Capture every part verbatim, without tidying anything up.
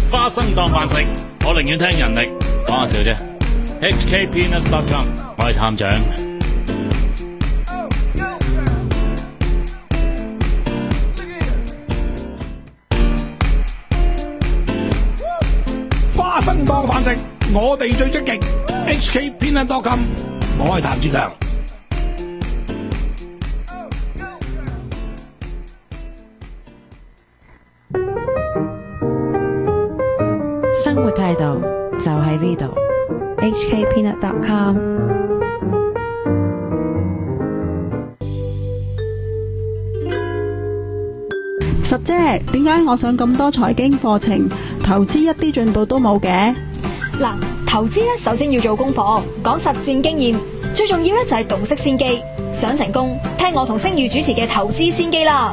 花生當飯食，我寧願聽人力，講下笑啫。H K Peanuts dot com， 我係探長。 花生當飯食，我哋最積極。H K Peanuts dot com， 我係譚志強。 生活態度就喺呢度。 H K Peanuts dot com。 十姐，點解我上咁多財經課程，投資一啲進步都冇嘅？ 嗱，投資咧首先要做功課，講實戰經驗，最重要咧就係洞悉先機。想成功，聽我同星宇主持嘅投資先機啦。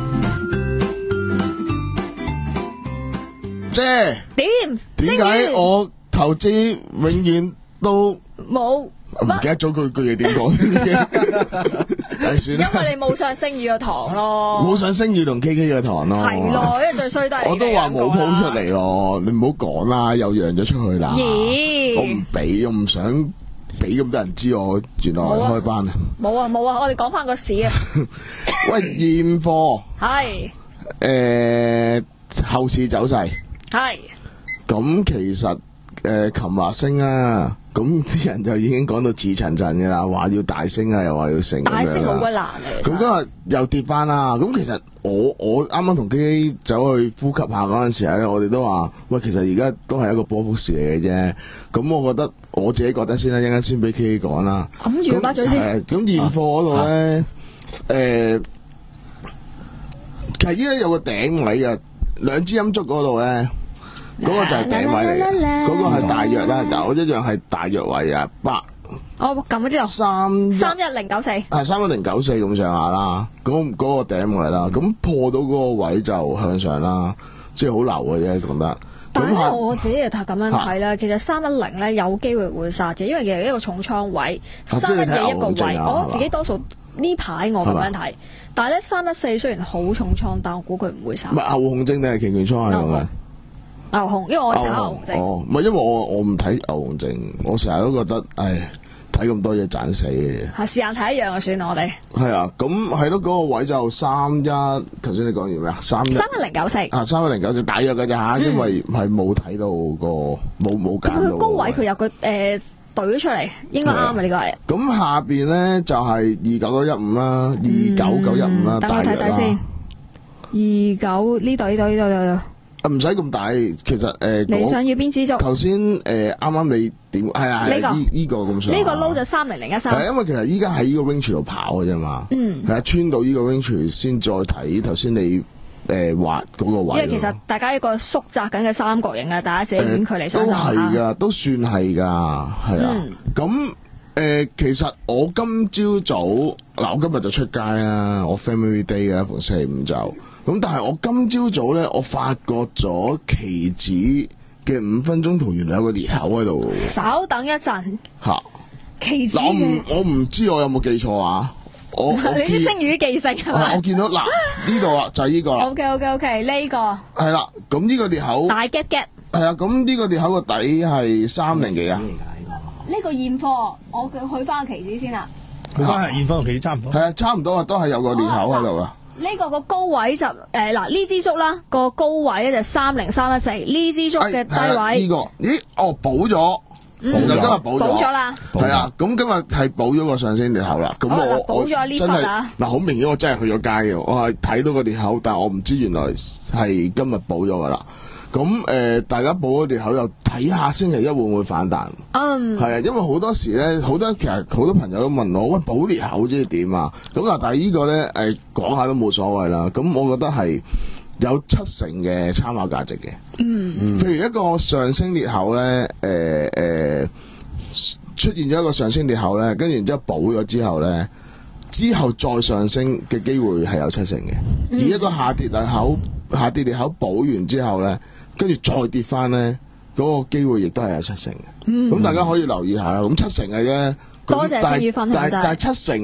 姐， 點？ 點解我投資永遠都冇？ 唔記得咗佢句嘢點講？係算啦， 因為你冇上星宇嘅堂咯， 冇上星宇同 K K 嘅堂咯。 係咯，因為最衰都係我都話冇鋪出嚟咯，你唔好講啦，又讓咗出去啦。 咦？ 我唔俾，我唔想俾咁多人知我原來開班啊！ 冇啊冇啊，我哋講翻個市啊。 喂，現貨係誒後市走勢係咁，其實誒琴日升啊。咁啲人就已經講到似層層嘅啦，話要大升啊，又話要升。 大升好鬼難啊！ 咁今日又跌翻啦。咁其實我我啱啱同 K K 走去呼吸下嗰陣時候咧，我哋都話喂，其實而家都係一個波幅市嚟嘅啫。咁我覺得我自己覺得先啦，一陣間先俾 K K 講啦。 揞住把嘴先。 咁現貨嗰度咧，誒、啊啊，其實依家有個頂位嘅，兩支陰燭嗰度咧。嗰個就係頂位嚟嘅，嗰個係大約啦，但我一樣係大約位啊，八。 我撳嗰啲度。三三一零九四。係三一零九四咁上下啦，嗰嗰個頂位啦，咁破到嗰個位就向上啦，即係好流嘅啫，覺得。 但係我自己就咁樣睇啦，其實三一零咧有機會會殺嘅，因為其實一個重倉位，三一嘅一個位，我自己多數呢排我咁樣睇，但係咧三一四雖然好重倉，但我估佢唔會殺。 唔係牛熊證定係期權倉嚟嘅？ 牛熊，因為我炒牛熊證。 哦，唔係，因為我我唔睇牛熊證，我成日都覺得，唉，睇咁多嘢賺死嘅。 係時間睇一樣就算啦，我哋。係啊，咁係咯，嗰、那個位就三一，頭先你講完咩啊？三一。三一零九四。啊， 三一零九四大約嘅啫吓，因為係冇睇到個冇冇揀到。 佢高位佢有個誒懟咗出嚟，應該啱啊呢個係。 咁下邊咧就係二九九一五啦，二九九一五啦， 等我睇睇先。二九呢度呢度呢度呢度。 唔使咁大，其實誒，呃、 你想要邊支竹？ 頭先誒，啱啱你點係啊？呢、這個呢個咁上。 呢個撈就三零零一三。 係因為其實依家喺呢個 range 度跑嘅啫嘛。嗯。係啊，穿到呢個 range 先再睇頭先你誒畫嗰個位。 因為其實大家一個縮窄緊嘅三角形啊，大家自己遠距離相差。 都係㗎，都算係㗎，係啊。咁誒、嗯呃，其實我今朝早嗱，我今日就出街啦，我 family day 嘅，逢星期五就。咁但係我今朝早咧，我發覺咗期指嘅五分鐘圖原來有個裂口喺度。 稍等一陣。吓，期指我唔我唔知我有冇記錯啊？我你啲星語記性係嘛？ 我見到嗱呢度啦，就係呢個啦。 OK OK OK 呢個。係啦，咁呢個裂口。 大 gap gap。 係啊，咁呢個裂口個底係三零幾啊？ 呢個現貨，我去翻個期指先啦。 去翻現貨同期指差唔多。 係啊，差唔多啊，都係有個裂口喺度啊。 呢、這個個高位就誒嗱呢支竹啦，個高位咧就三零三一四，呢支竹嘅低位呢、這個咦哦補咗，補咗今日補咗， 補咗啦， 係啊，咁今日係補咗個上升裂口啦。咁我補咗呢筆啊， 嗱好明顯我真係去咗街嘅，我係睇到個裂口，但係我唔知原來係今日補咗噶啦。咁誒、呃，大家補咗裂口又睇下星期一會唔會反彈？嗯，係啊，因為好多時咧，好多其實好多朋友都問我，喂，補裂口即係點啊？咁嗱，但係呢個咧誒講下都冇所謂啦。咁我覺得係有七成嘅參考價值嘅。嗯嗯，譬如一個上升裂口咧，誒、呃、誒、呃、出現咗一個上升裂口咧，跟住然之後補咗之後咧，之後再上升嘅機會係有七成嘅。嗯、而一個下跌裂口下跌裂口補完之後咧，跟住再跌翻咧，嗰、那個機會亦都係有七成嘅。咁、嗯、大家可以留意下啦。咁七成嘅啫。 多謝星宇分享。 但係七成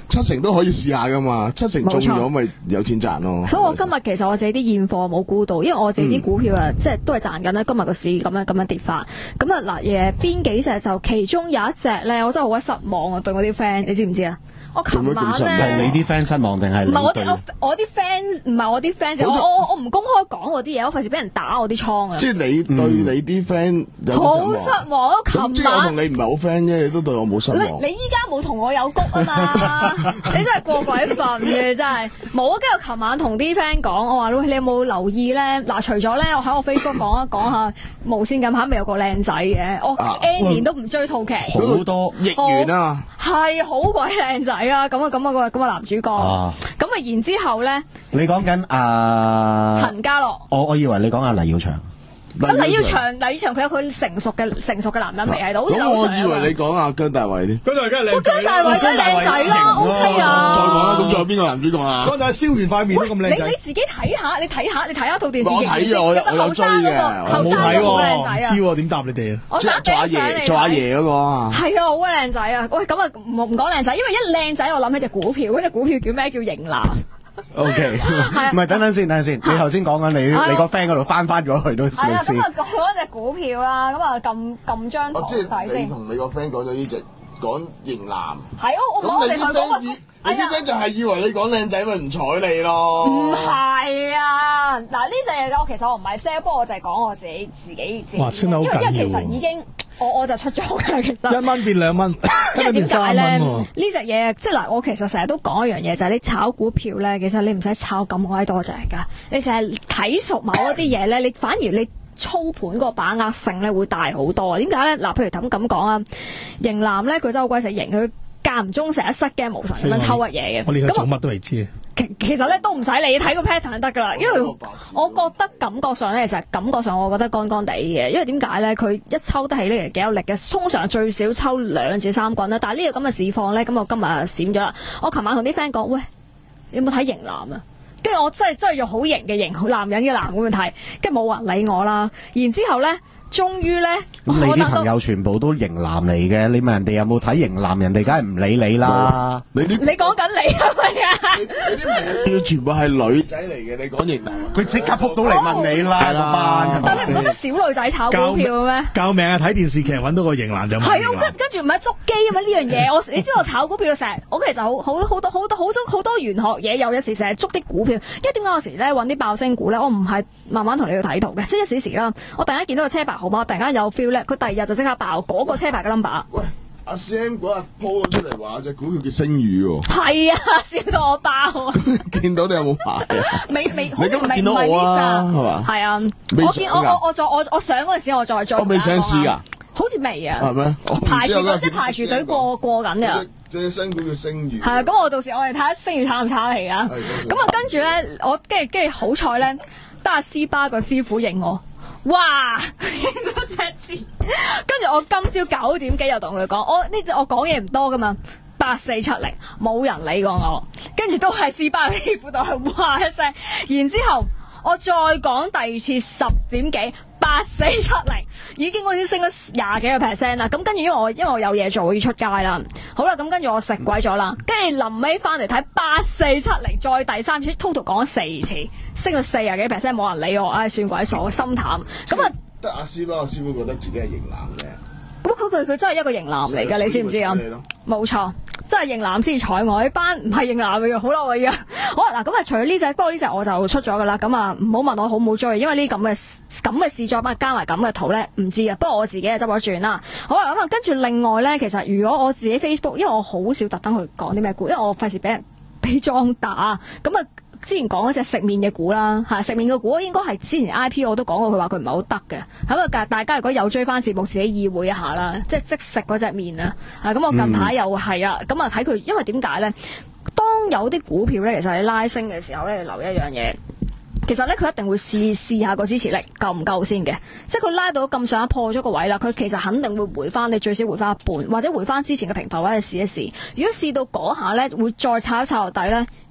七成都可以試下噶嘛，七成中咗咪有錢賺咯。 所以我今日其實我自己啲現貨冇估到，因為我自己啲股票啊，嗯、即係都係賺緊啦。今日個市咁樣咁樣跌法，咁啊嗱嘢邊幾隻就其中有一隻咧，我真係好鬼失望啊！對我啲 friend，你知唔知啊？我琴晚咧， 係你啲 friend 失望定係唔係我啲我啲 friend 唔係我啲 friend，我我我唔公開講我啲嘢，我費事俾人打我啲倉啊！ 即係你對你啲 friend 好失望。琴晚即係我同你唔係好 friend 啫，你都對我冇失望。 你你依家冇同我有谷啊嘛？你真係過鬼份嘅真係冇啊！跟住琴晚同啲 friend 講，我話你有冇留意咧？嗱，除咗咧，我喺我 Facebook 講一講下無線近排咪有個靚仔嘅，我 N 年都唔追套劇， 好多億元啊， 係好鬼靚仔啊！咁啊咁啊個咁啊男主角，咁啊然之後咧， 你講緊阿陳家樂， 我我以為你講阿黎耀祥。 咁黎耀祥，黎耀祥佢有佢成熟嘅成熟嘅男人味喺度。 咁我以為你講阿姜大衛添。 姜大衛梗係靚仔， 姜大衛梗係靚仔啦 ，OK 啊。 再講啦，咁仲有邊個男主角啊？ 姜大衛燒完塊面都咁靚仔。 你你自己睇下，你睇下，你睇下套電視劇。 我睇啊，我有我有追嘅。 我冇睇喎，唔知喎，點答你哋啊？ 即係做阿爺，做阿爺嗰個啊。 係啊，好鬼靚仔啊！喂，咁啊唔唔講靚仔，因為一靚仔我諗起隻股票，嗰隻股票叫咩？叫型男。 O K， 唔係等等先，等陣先。你頭先講緊你你個 friend 嗰度翻翻咗去都先。 係啦，咁啊講嗰隻股票啦，咁啊撳撳張圖睇先。 你同你個 friend 講咗呢隻講型男。 係啊，我我哋同講。 你啲 friend 就係以為你講靚仔咪唔睬你咯。 唔係啊，嗱呢隻嘢我其實我唔係 sell，不過我就係講我自己自己自己。 哇，升得好緊要。 因為其實已經我我就出咗嘅，其實。 一蚊變兩蚊， 因為點解咧？ 呢隻嘢即係嗱，我其實成日都講一樣嘢，就係你炒股票咧，其實你唔使炒咁鬼多隻㗎，你就係睇熟某一啲嘢咧，你反而你操盤嗰個把握性咧會大好多。點解咧？嗱，譬如咁咁講啊，型男咧佢真係好鬼死型，佢間唔中成日失驚無神咁樣抽乜嘢嘅。 我連佢做乜都未知。 其其實咧都唔使你睇個 pattern 得噶啦，因為我覺得感覺上咧，其實感覺上我覺得乾乾地嘅，因為點解咧？佢一抽得起呢，其實幾有力嘅，通常最少抽兩至三棍啦。但係呢個咁嘅市況咧，咁我今日閃咗啦。我琴晚同啲 friend 講，喂，你有冇睇型男啊？跟住我真係真係用好型嘅型男人嘅男咁樣睇，跟住冇人理我啦。然之後咧。終於咧， 咁你啲朋友全部都型男嚟嘅，你問人哋有冇睇型男，人哋梗係唔理你啦。 你啲你講緊你係咪啊？ 你啲朋友全部係女仔嚟嘅，你講型男， 佢即刻撲到嚟問你啦，個班。 但你唔覺得小女仔炒股票咩？ 救命啊！睇電視劇揾到個型男就係啊，跟跟住唔係捉機啊嘛呢樣嘢。我你知我炒股票成日，我其實好好好多好多好多好多玄學嘢，有有時成日捉啲股票。因為點解有時咧揾啲爆升股咧，我唔係慢慢同你去睇圖嘅，即係一時時啦。我突然間見到個車牌號碼，突然間有 feel 咧，佢第二日就即刻爆嗰個車牌嘅 number。 喂，阿 Sam 嗰日 po 咗出嚟話隻股票叫星宇喎。 係啊，笑到我爆啊！ 見到你有冇買啊？ 未未， 你今日見到我啊？係嘛？ 係啊，我見我我我再我我上嗰陣時我再做。 我未上市㗎。 好似未啊？ 係咩？ 排住隊即係排住隊過過緊㗎。 隻新股叫星宇。 係啊，咁我到時我哋睇下星宇炒唔炒嚟啊？咁啊，跟住咧，我跟住跟住好彩咧，得阿斯巴個師傅認我。哇！咗隻字，跟住我今朝九點幾又同佢講，我呢隻我講嘢唔多噶嘛，八四七零冇人理過我，跟住都係斯巴師傅度係哇一聲，然之後我再講第二次十點幾八四七零，已經我已經升咗廿幾個 percent 啦。咁跟住因為我因為我有嘢做，我要出街啦。好啦，咁跟住我食鬼咗啦。跟住臨尾翻嚟睇八四七零，再第三次 total 講咗四次，升咗四廿幾 percent，冇人理我，唉、哎，算鬼數，心淡。咁啊， 得阿師傅，阿師傅覺得自己係型男嘅。 咁佢佢佢真係一個型男嚟㗎，你知唔知啊？冇錯。真係型男先睬我，呢班唔係型男嘅，好啦我而家好嗱咁啊！除咗呢隻，不過呢隻我就出咗噶啦。咁啊，唔好問我好唔好追，因為呢咁嘅咁嘅試作加埋咁嘅圖咧，唔知啊。不過我自己係執咗轉啦。好啦，咁啊，跟住另外咧，其實如果我自己 Facebook，因為我好少特登去講啲咩股，因為我費事俾人俾裝打。咁啊，之前講嗰隻食麵嘅股啦，嚇食麵嘅股應該係之前 I P 我都講過，佢話佢唔係好得嘅。咁啊，大家如果有追翻節目，自己意會一下啦，即係即食嗰隻麵啊。啊，咁我近排又係啊，咁啊睇佢，因為點解咧？當有啲股票咧，其實你拉升嘅時候咧，你留意一樣嘢，其實咧佢一定會試試下個支持力夠唔夠先嘅。即係佢拉到咁上下破咗個位啦，佢其實肯定會回翻，你最少回翻一半，或者回翻之前嘅平台或者試一試。如果試到嗰下咧，會再炒一炒落底咧。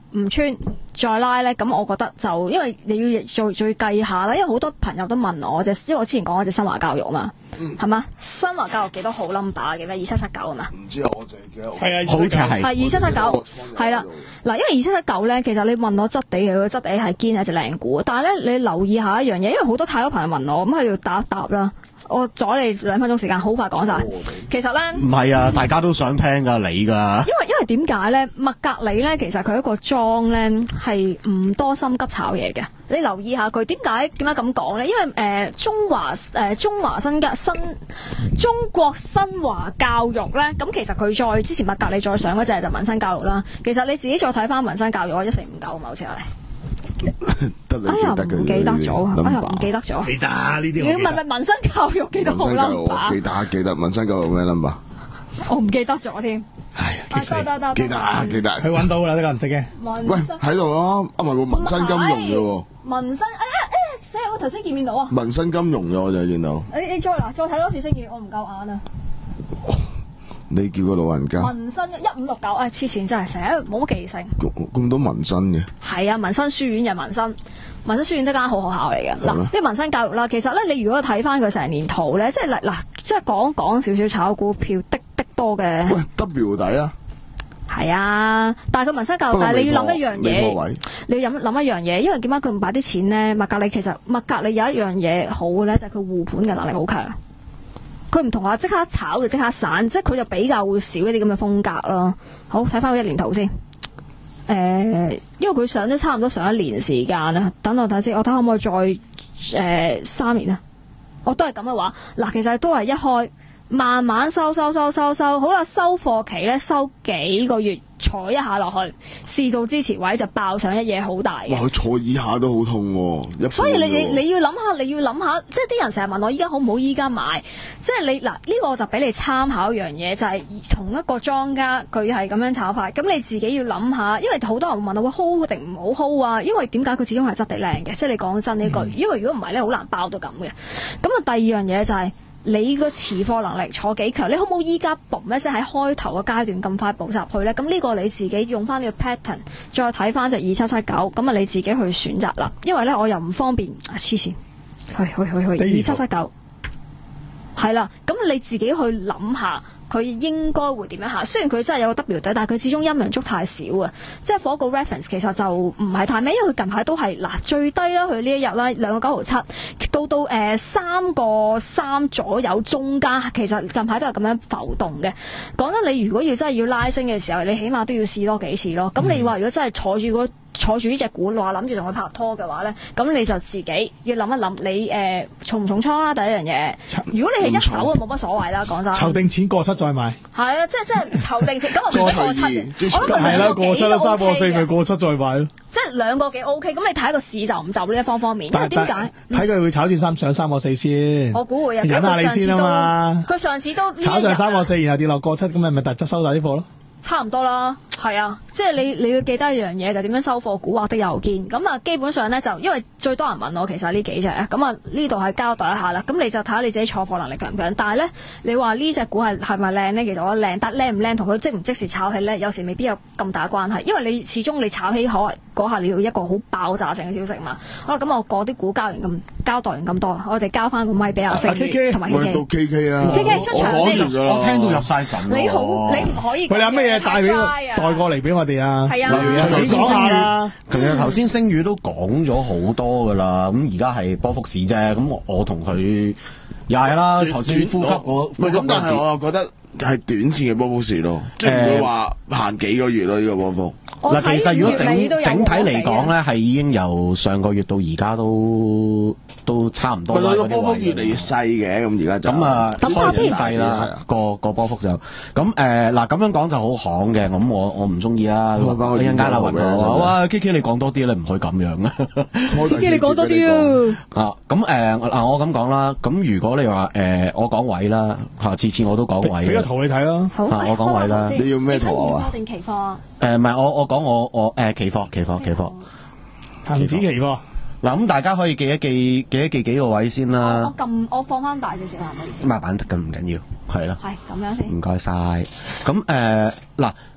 唔穿再拉咧，咁我覺得就因為你要再再計下啦，因為好多朋友都問我隻，因為我之前講嗰隻新華教育嘛，係嘛、嗯？新華教育幾多號 number 嘅咩？二七七九啊嘛？ 唔知我就係幾多號？ 係啊， 好似係係二七七九，係啦。嗱，因為二七七九咧，其實你問我質地嘅，佢質地係堅係隻靚股，但係咧你留意下一樣嘢，因為好多太多朋友問我，咁喺度答一答啦。我阻你兩分鐘時間，好快講晒。其實咧， 唔係啊，大家都想聽噶，你噶。 因為因為點解咧？麥格里咧，其實佢一個莊咧係唔多心急炒嘢嘅。你留意下佢點解點解咁講咧？因為誒、呃、中華誒、呃、中華新嘅新中國新華教育咧，咁其實佢再之前麥格里再上嗰隻就民生教育啦。其實你自己再睇翻民生教育，我一四五九啊嘛，好似係。哎呀，唔記得咗，哎呀，唔記得咗。 記得呢啲。 你問問民生教育幾多號 number？ 記得記得民生教育咩 number？ 我唔記得咗添。 係， 得得得， 記得記得。 佢揾到啦，呢個唔識嘅。 喂， 喺度咯，啊唔係喎，民生金融嘅喎。 民生，哎呀，誒，死我頭先見面到啊。 民生金融嘅我就見到。 你你再嗱，再睇多次先見，我唔夠眼啊。 你叫個老人家民生一五六九，哎，黐線真係成日冇乜記性。 咁多民生嘅。係啊，民生書院就民生，民生書院都間好學校嚟嘅。嗱，呢個民生教育啦，其實咧，你如果睇翻佢成年圖咧，即係嗱嗱，即係講講少少炒股票的的多嘅。 喂 ，W 底啊！ 係啊，但係佢民生教育，但係你要諗一樣嘢，你要諗諗一樣嘢，因為點解佢唔擺啲錢咧？麥格里其實麥格里有一樣嘢好嘅咧，就係佢護盤嘅能力好強。佢唔同話即刻炒就即刻散，即係佢就比較會少一啲咁嘅風格咯。好，睇翻佢一年圖先。誒、呃，因為佢上咗差唔多上一年時間啦。等我睇先，我睇可唔可以再誒、呃、三年啊？我都係咁嘅話，嗱，其實都係一開慢慢收收收收收，好啦，收貨期咧收幾個月，坐一下落去，試到支持位就爆上一嘢好大嘅。 哇！佢坐以下都好痛喎、啊， 所以你你你要諗下，你要諗下，即係啲人成日問我依家好唔好依家買，即係你嗱呢、呢個我就俾你參考一樣嘢，就係、是、同一個莊家佢係咁樣炒法，咁你自己要諗下，因為好多人問我會 hold 定唔好 hold 啊，因為點解佢始終係質地靚嘅，即係你講真呢句，嗯、因為如果唔係咧，好難爆到咁嘅。咁啊，第二樣嘢就係、是。你個持貨能力坐幾強？你可唔可以依家嘣一聲喺開頭嘅階段咁快補入去咧？咁呢個你自己用翻呢個 pattern，再睇翻隻二七七九，咁啊你自己去選擇啦。因為咧我又唔方便啊黐線，去去去去二七七九，係啦。咁你自己去諗下。佢應該會點樣行？雖然佢真係有個 W 底，但係佢始終陰陽燭太少啊！即係嗰個 reference 其實就唔係太咩，因為佢近排都係嗱最低啦，佢呢一日啦兩個九毫七，到到誒三個三左右中間，其實近排都係咁樣浮動嘅。講真，你如果要真係要拉升嘅時候，你起碼都要試多幾次咯。咁你話如果真係坐住嗰坐住呢隻股話諗住同佢拍拖嘅話咧，咁你就自己要諗一諗，你誒、呃、重唔重倉啦？第一樣嘢，如果你係一手啊，冇乜所謂啦。講真， 籌定錢過七再買。 係啊，即係即係籌定錢，咁我唔使過七嘅。我諗係啦，過七啦，三個四咪過七再買咯。 即係兩個幾 O K，咁你睇個市就唔就呢一方方面，因為點解？ 睇佢會炒轉三上三個四先。 我估會啊， 忍下你先啊嘛。 佢上次都炒上三個四，然後跌落過七，咁咪咪特質收晒啲貨咯。 差唔多啦，係啊，即係你你要記得一樣嘢，就點樣收貨，蠱惑的郵件。咁啊，基本上咧就因為最多人問我，其實呢幾隻啊，咁啊呢度係交代一下啦。咁你就睇下你自己坐貨能力強唔強。但係咧，你話呢隻股係係咪靚咧？其實我靚，但靚唔靚同佢即唔即時炒起咧，有時未必有咁大關係。因為你始終你炒起可嗰下你要一個好爆炸性嘅消息嘛。好啦，咁我嗰啲股交完咁交代完咁多，我哋交翻個咪俾阿星同埋 K K。 到 K K 啊 ，K K 出場先。 我聽到入晒神。 你好，你唔可以。 佢有咩嘢帶俾帶過嚟俾我哋啊？ 係啊， 頭先星宇，其實頭先星宇都講咗好多噶啦。咁而家係波幅市啫。咁我我同佢又係啦。頭先呼吸我， 咁但係我又覺得係短線嘅波幅市咯，即係唔會話行幾個月咯呢個波幅。 嗱，其實如果整整體嚟講咧，係已經由上個月到而家都都差唔多啦。 個波幅越嚟越細嘅，咁而家就咁啊，開始細啦，個個波幅就咁誒嗱，咁樣講就好行嘅，咁我我唔中意啦。一陣間啦，雲哥，哇，K K 你講多啲啦，唔可以咁樣啊。 K K 你講多啲啊。 啊，咁誒嗱，我咁講啦，咁如果你話誒我講位啦，嚇次次我都講位。 俾個圖你睇咯。 好， 我講位啦。 你要咩圖啊？ 定期貨啊？ 誒唔係，我我講我我誒期貨期貨期貨恒指期貨。 嗱，咁大家可以記一記記一記幾個位先啦。 我撳我放翻大少少啊，唔好意思。 咁啊，板得咁唔緊要，係咯。 係咁樣先。 唔該晒。咁誒嗱，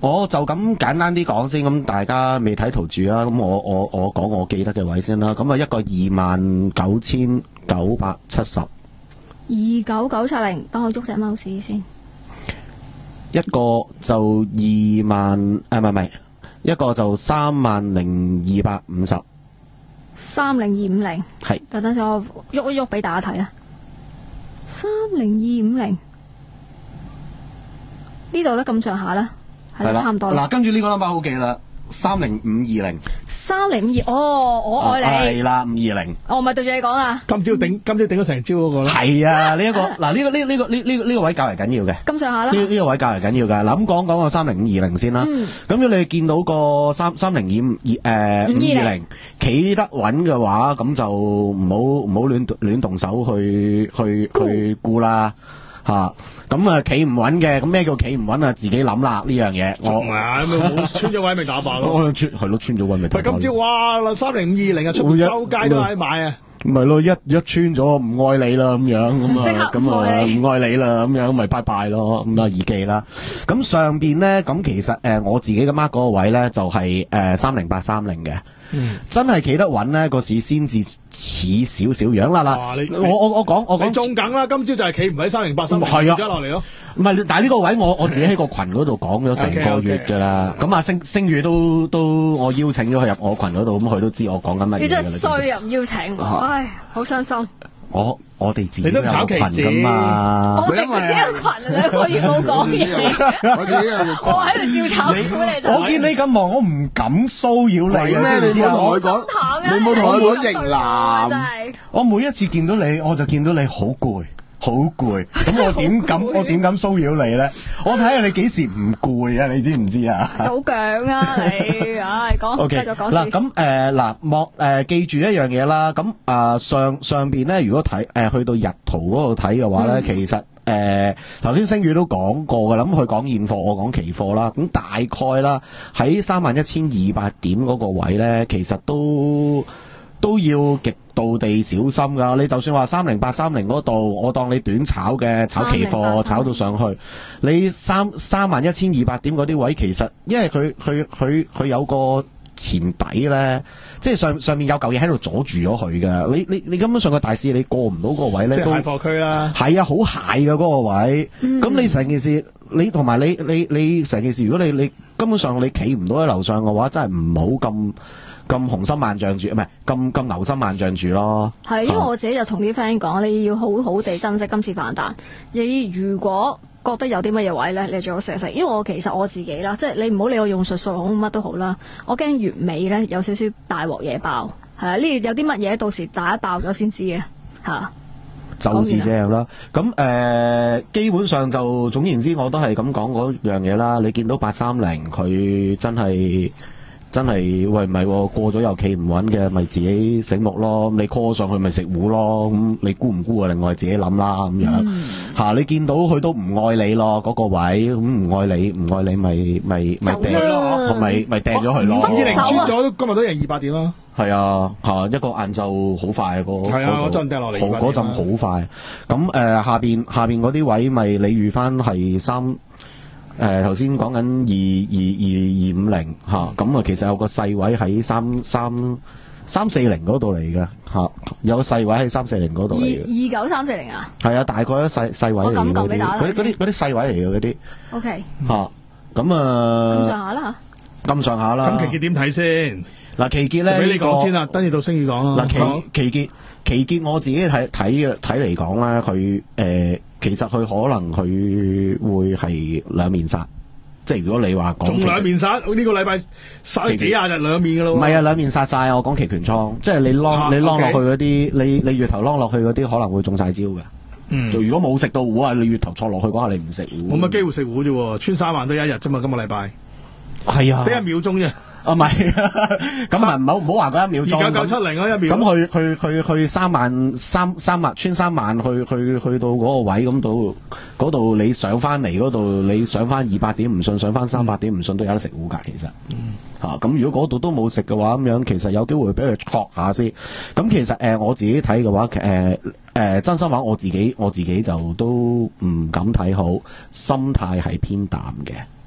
我就咁簡單啲講先，咁大家未睇圖住啦。咁我我我講我記得嘅位先啦。咁啊，一個二萬九千九百七十，二九九七零，幫我喐隻 mouse 先。 一個就二萬，誒唔係唔係，一個就三萬零二百五十， 三零二五零，係。等等先，我喐一喐俾大家睇啦。三零二五零，呢度咧咁上下啦。係啦，差唔多啦。 嗱，跟住呢個 number 好記啦，三零五二零。 三零五二，哦，我愛你。 係啦，五二零。 我唔係對住你講啊。 今朝頂，今朝頂咗成朝嗰個咧。 係啊，呢一個嗱，呢個呢呢個呢呢呢個位較為緊要嘅。 咁上下啦。 呢呢個位較為緊要嘅。嗱，咁講講個三零五二零先啦。咁如果你見到個三三零二五二誒五二零企得穩嘅話，咁就唔好唔好亂亂動手去去去估啦。吓，咁啊企唔穩嘅，咁咩叫企唔穩啊？自己諗啦呢樣嘢。我唔係，咁冇穿咗位咪打爆咯。 我穿係咯，穿咗位咪打爆。 喂，今朝哇，三零五二零啊，出周街都喺買啊。 咪咯，一一穿咗唔愛你啦咁樣，咁啊咁啊唔愛你啦咁樣，咪拜拜咯，咁啊耳記啦。咁上邊咧，咁其實誒我自己嘅 mark 嗰個位咧就係誒三零八三零嘅。嗯，真係企得穩咧，個市先至似少少樣啦嗱。我我我講我講中梗啦，今朝就係企唔喺三零八三零， 係啊， 跌落嚟咯。 唔係，但係呢個位我我自己喺個群嗰度講咗成個月噶啦。咁啊星星宇都都我邀請咗佢入我群嗰度，咁佢都知我講緊乜嘢。 你真係衰啊！唔邀請，唉，好傷心。 我我哋自己都有群噶嘛， 我哋自己有群兩個月冇講嘢，我喺度照炒股你就。 我見你咁忙，我唔敢騷擾你啊！ 你冇同我講，你冇同我講型男。 我每一次見到你，我就見到你好攰。好攰，咁我點敢我點敢騷擾你咧？我睇下你幾時唔攰啊？你知唔知啊？ 好強啊你！唉，講繼續講先。 嗱咁誒嗱望誒記住一樣嘢啦。咁啊上上邊咧，如果睇誒去到日圖嗰度睇嘅話咧，嗯、其實誒頭先星宇都講過嘅啦。咁佢講現貨，我講期貨啦。咁大概啦喺三萬一千二百點嗰個位咧，其實都都要極度地小心噶，你就算話三零八三零嗰度，我當你短炒嘅炒期貨炒到上去，你三三萬一千二百點嗰啲位，其實因為佢佢佢佢有個前底咧，即係上上面有嚿嘢喺度阻住咗佢嘅，你你你根本上個大市你過唔到個位咧， 即係蟹貨區啦，係啊，好蟹嘅嗰個位，咁、嗯、你成件事，你同埋你你你成件事，如果你你根本上你企唔到喺樓上嘅話，真係唔好咁。咁雄心萬丈住，唔係咁咁牛心萬丈住咯。係，因為我自己就同啲 friend 講，你要好好地珍惜今次反彈。你如果覺得有啲乜嘢位咧，你最好食一食。因為我其實我自己啦，即係你唔好理我用術數好乜都好啦。我驚月尾咧有少少大鑊嘢爆，係啊，呢有啲乜嘢到時大家爆咗先知嘅嚇。就是這樣啦。咁誒、呃，基本上就總言之，我都係咁講嗰樣嘢啦。你見到八三零佢真係。真係喂，唔係喎，過咗又企唔穩嘅，咪自己醒目咯。你 call 上去咪食糊咯。咁你估唔估啊？另外自己諗啦咁樣嚇、嗯啊。你見到佢都唔愛你咯，嗰、那個位咁唔愛你，唔愛你咪咪咪掟咯，咪咪掟咗佢咯。二零穿咗，今日都贏二百點啦。係啊，嚇一個晏晝好快個，係啊，嗰陣掟落嚟，嗰陣好快。咁誒、呃、下邊下邊嗰啲位咪你預翻係三。誒頭先講緊二二二二五零嚇，咁啊其實有個細位喺三三三四零嗰度嚟嘅嚇，有個細位喺三四零嗰度嚟嘅。二二九三四零啊？係啊，大概一細細位嚟嘅嗰啲，嗰啲嗰啲嗰啲細位嚟嘅嗰啲。O K 嚇，咁啊咁上下啦嚇，咁上下啦。咁期結點睇先？嗱期結咧，俾你講先啦，跟住到星宇講啦。嗱期期結期結我自己睇睇睇嚟講咧，佢誒。其實佢可能佢會係兩面殺，即係如果你話講仲兩面殺，呢、這個禮拜殺幾廿日兩面噶咯。唔係啊，兩面殺晒啊！我講期權倉，即係你撈、啊、你撈落去嗰啲，你你月頭撈落去嗰啲可能會中晒招嘅。嗯，如果冇食到糊啊，你月頭錯落去嗰下你唔食糊，冇乜機會食糊啫，穿三萬都一日啫嘛，今個禮拜係啊，得一秒鐘啫。啊，唔係，咁啊唔好唔好話嗰一秒鐘，二九九七零啊一秒，咁去去去去三萬三三萬穿三萬去去去到嗰個位咁度，嗰度你上翻嚟嗰度，你上翻二百點唔信，上翻三百點唔信都有得食糊㗎，其實，嚇、嗯、咁、啊、如果嗰度都冇食嘅話，咁樣其實有機會俾佢戳下先。咁其實誒、呃、我自己睇嘅話，誒、呃、誒、呃、真心話我自己我自己就都唔敢睇好，心態係偏淡嘅。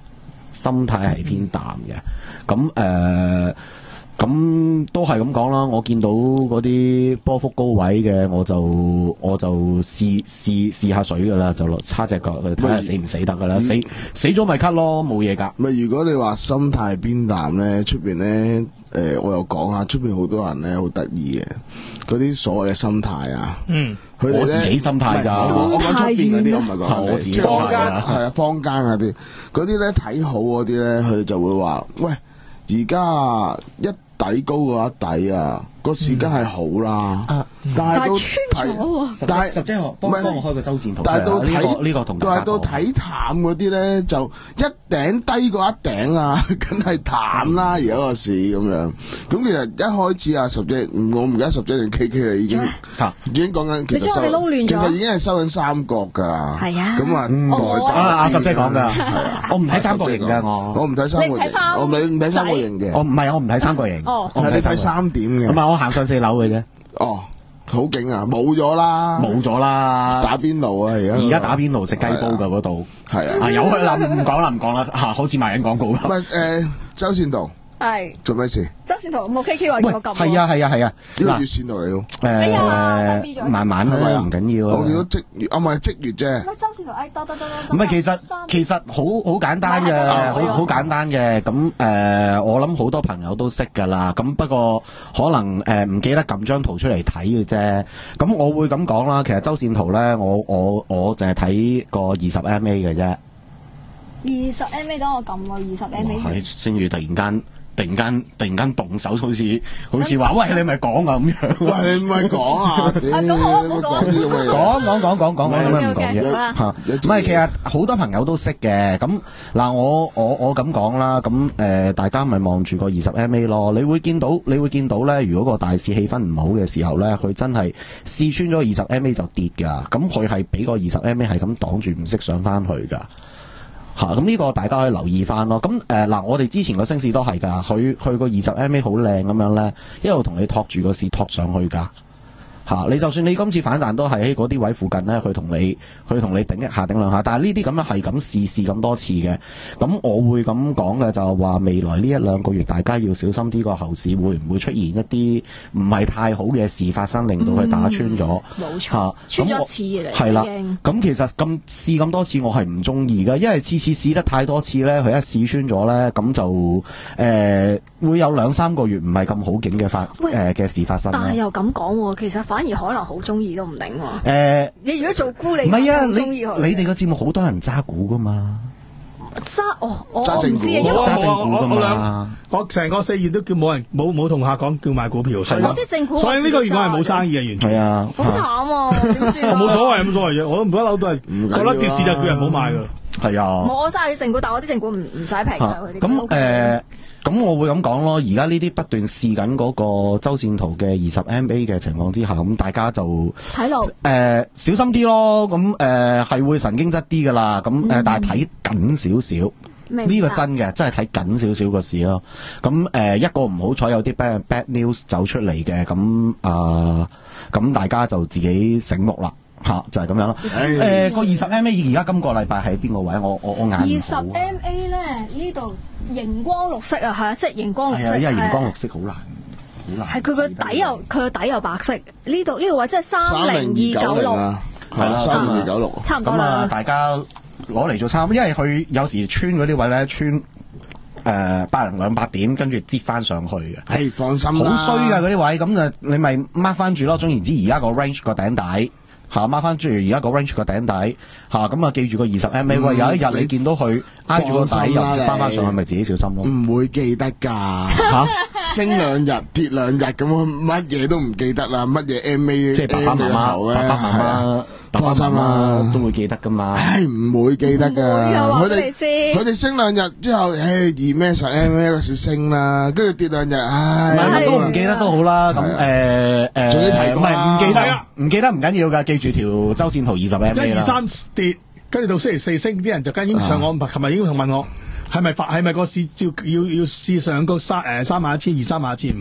心態係偏淡嘅。咁誒。咁都係咁講啦，我見到嗰啲波幅高位嘅，我就我就試試試下水噶啦，就落叉隻腳去睇下死唔死得噶啦，嗯、死死咗咪 cut 咯，冇嘢噶。 咪如果你話心態偏淡咧，出邊咧誒，我又講下出邊好多人咧好得意嘅，嗰啲所謂嘅心態啊，嗯，佢哋我自己心態咋， 我講出邊嗰啲，我唔係講我自己心態啊， 係啊，坊間嗰啲，嗰啲咧睇好嗰啲咧，佢哋就會話，喂，而家一底高嘅話底啊，個時間係好啦，嗯、但係都睇，但係十姐幫幫我開個周線圖， 但係到睇呢、這個呢、這個同但係到睇淡嗰啲咧，就一頂低過一頂啊，梗係淡啦而家個市咁樣。咁其實一開始啊，十姐我唔記得十姐定 K K 啦，已經、啊、已經講緊，其實收其實已經係收緊三角㗎。係啊，咁啊唔代啊阿十姐講㗎，我唔睇三角形㗎，我我唔睇三角形，我唔唔睇三角形嘅， 我唔係我唔睇三角形。 哦，我睇三點嘅， 咁啊，我行上四樓嘅啫。 哦，好勁啊！冇咗啦， 冇咗啦， 打邊爐啊！而家而家打邊爐食雞煲㗎嗰度，係啊，有佢啦，唔講啦，唔講啦，嚇，好似賣緊廣告咁。 唔係誒，周線圖係做咩事？ 周線圖冇 K K 話叫我撳。 係啊係啊係啊， 呢個月線圖嚟喎。誒，慢慢啦，唔緊要啊。 我見到即月，啊唔係即月啫。 周線圖誒，多多多多。 唔係，其實其實好好簡單嘅，好好簡單嘅。咁誒，我諗好多朋友都識㗎啦。咁不過可能誒唔記得撳張圖出嚟睇嘅啫。咁我會咁講啦。其實周線圖咧，我我我淨係睇個二十 M A 嘅啫。 二十 M A 等我撳喎，二十 M A。 係星宇突然間。突然間，突然間動手，好似好似話，喂，你咪講啊咁樣。 喂，你咪講啊！ 咁好，唔好講。 講講講講講，咁樣唔講嘅嚇。唔係，其實好多朋友都識嘅。咁嗱，我我我咁講啦。咁誒，大家咪望住個二十 M A 咯。你會見到，你會見到咧。如果個大市氣氛唔好嘅時候咧，佢真係試穿咗二十 M A 就跌㗎。咁佢係俾個二十 M A 係咁擋住，唔識上翻去㗎。嚇，咁呢個大家可以留意翻咯。咁誒嗱，我哋之前個升市都係㗎，佢佢個二十 M A 好靚咁樣咧，一路同你托住個市托上去㗎。嚇，你就算你今次反彈都係喺嗰啲位附近咧，佢同你佢同你頂一下頂兩下，但係呢啲咁樣係咁試試咁多次嘅，咁我會咁講嘅就係話未來呢一兩個月大家要小心啲，個後市會唔會出現一啲唔係太好嘅事發生，令到佢打穿咗。冇、嗯、錯，啊、穿咗一次嚟。係啦，咁其實咁試咁多次我係唔中意㗎，因為次次試得太多次咧，佢一試穿咗咧，咁就誒、呃、會有兩三個月唔係咁好景嘅發誒嘅事發生。 但係又咁講喎，其實反而可能好中意都唔定喎。誒、 呃， 你如果做沽你唔係啊， 你你哋個節目好多人揸股噶嘛？ 揸哦，我唔知啊，因為揸正股噶嘛。 我成個四月都叫冇人冇冇同客講叫買股票， 係咯。啲正股， 所以呢個月我係冇生意嘅，完全。 係啊， 好慘啊！點算？ 我冇所謂，有冇所謂啫？我都唔不嬲都係覺得跌市就叫人唔好買㗎。係啊。 我揸啲正股，但我啲正股唔唔使平㗎，佢哋。 咁誒。咁我會咁講咯，而家呢啲不斷試緊嗰個周線圖嘅二十 M A 嘅情況之下，咁大家就睇路誒小心啲咯。咁誒係會神經質啲噶啦。咁誒、呃嗯、但係睇緊少少，呢個真嘅，真係睇緊少少個市咯。咁誒、呃、一個唔好彩有啲 bad bad news 走出嚟嘅，咁啊咁大家就自己醒目啦。吓、啊、就係、是、咁樣咯。誒個二十 M A 而家今個禮拜喺邊個位？我我我眼二十 M A 咧呢度熒光綠色啊，係啊，即係熒光綠色。係啊， 因為熒光綠色好難，好難。 係佢個底又佢個底又白色。呢度呢個位即係三零二九六， 係啦，三零二九六， 差唔多啦。 咁啊，大家攞嚟做參，因為佢有時穿嗰啲位咧，穿誒百零兩百點，跟住擠翻上去嘅。 係放心啦， 好衰㗎嗰啲位，咁就你咪 mark 翻住咯。總言之，而家個 range 個頂底。嚇，mark 翻住而家個 range 個頂底嚇，咁啊記住個二十 M A，喂，有一日你見到佢挨住個底又唔翻翻上去，咪自己小心咯。唔會記得㗎嚇，升兩日跌兩日咁，乜嘢都唔記得啦，乜嘢 M A 即係爸爸媽媽、爸爸媽媽、爸爸媽媽都會記得㗎嘛。 唉，唔會記得㗎，佢哋佢哋升兩日之後，唉，二咩十 M A 嗰時升啦，跟住跌兩日，唉， 乜都唔記得都好啦。咁誒誒， 仲要提唔係唔記得，唔記得唔緊要㗎，記住條周線圖二十 M A 啦。 一二三跌，跟住到星期四升，啲人就跟已經上我，琴日已經同問我，係咪發係咪個市照要要試上個三誒三萬一千二三萬一千五啊？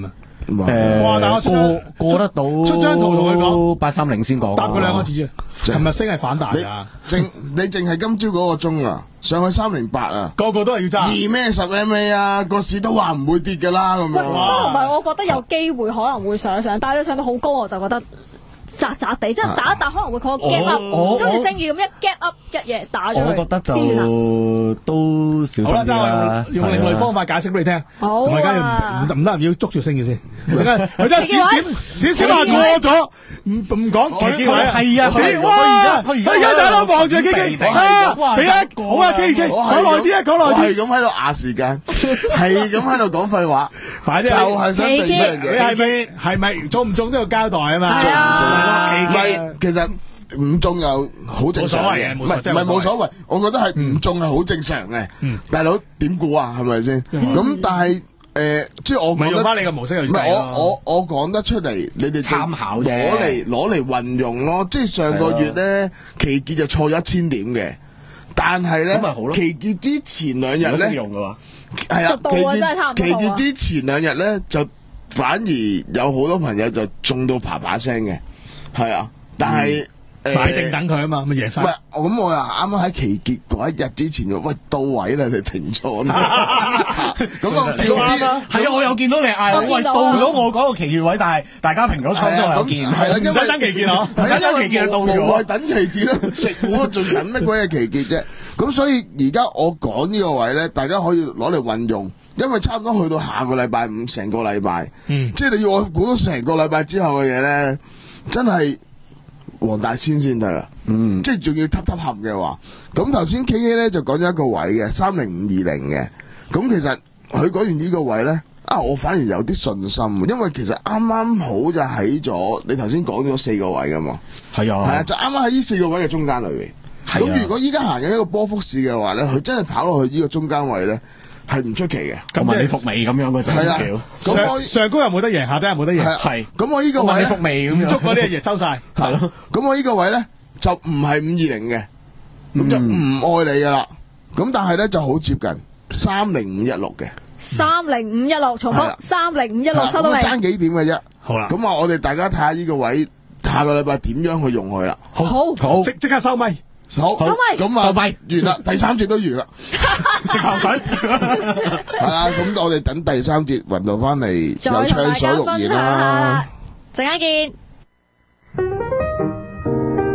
誒， 哇但我出過過得到出張圖同佢講八三零先講， 答佢兩個字啫。琴日升係反彈㗎， 淨你淨係今朝嗰個鐘啊，上去三零八啊， 個個都係要揸。 二咩十 M A 啊，個市都話唔會跌㗎啦咁樣。 喂，不過唔係，我覺得有機會可能會上上，但係你上到好高，我就覺得。扎扎地，即係打一打可能會佢個 gap up，好似星宇咁一 gap up 一嘢打咗。 我覺得就都小心啲啦。 用另類方法解釋俾你聽。 好同埋而家唔唔得唔要捉住星宇先。佢真係少少少少話過咗，唔唔講奇傑位係啊， 死哇！佢而家大佬望住奇傑，啊，俾啊，好啊，奇傑，講耐啲啊，講耐啲。 係咁喺度壓時間，係咁喺度講廢話， 快啲， 就係想避咩嘅？ 你係咪係咪中唔中都要交代啊嘛？ 係啊。 唔係，其實唔中又好正常嘅，唔係唔係冇所謂。我覺得係唔中係好正常嘅。大佬點估啊？係咪先？咁但係誒，即係我咪用翻你個模式去計咯。 我我我講得出嚟，你哋參考啫， 攞嚟攞嚟運用咯。即係上個月咧，期結就錯咗一千點嘅，但係咧期結之前兩日咧， 用嘅話係啦，期結期結之前兩日咧就反而有好多朋友就中到啪啪聲嘅。係啊，但係誒買定等佢啊嘛，咪贏晒。 喂，咁我又啱啱喺期結嗰一日之前就喂到位啦，你停咗啦。咁我叫啱啦， 係啊，我有見到你嗌，喂到咗我嗰個期結位，但係大家停咗倉，所以我有見。 係啦， 唔使等期結啊， 唔使等期結到咗。 無謂等期結啦，食糊仲等乜鬼嘢期結啫？咁所以而家我講呢個位咧，大家可以攞嚟運用，因為差唔多去到下個禮拜五，成個禮拜，嗯，即係你要我估到成個禮拜之後嘅嘢咧。真係黃大仙先得啊！嗯，即係仲要揼揼合嘅話，咁頭先 K K 咧就講咗一個位嘅三零五二零嘅，咁其實佢講完呢個位咧，啊我反而有啲信心，因為其實啱啱好就喺咗你頭先講咗四個位噶嘛， 係啊， 係啊，就啱啱喺呢四個位嘅中間裏邊。咁、啊、如果依家行緊一個波幅市嘅話咧，佢真係跑落去呢個中間位咧。係唔出奇嘅， 咁問你伏味咁樣嗰陣， 係啊， 咁我上高又冇得贏，下低又冇得贏， 係。 咁我呢個位你伏味咁樣， 捉嗰啲嘢收晒， 係咯。咁我呢個位咧就唔係五二零嘅，咁就唔愛你噶啦。咁但係咧就好接近三零五一六嘅， 三零五一六重複，三零五一六收到未？ 爭幾點嘅啫。 好啦， 咁啊，我哋大家睇下呢個位，下個禮拜點樣去用佢啦。 好， 好，即即刻收咪。 好， 收咪， 咁啊，收咪完啦，第三節都完啦， 食口水， 係啊，咁我哋等第三節運到翻嚟，有暢所欲言啦， 陣間見。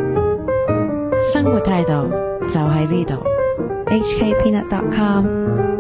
生活態度就喺呢度 H K Peanut dot com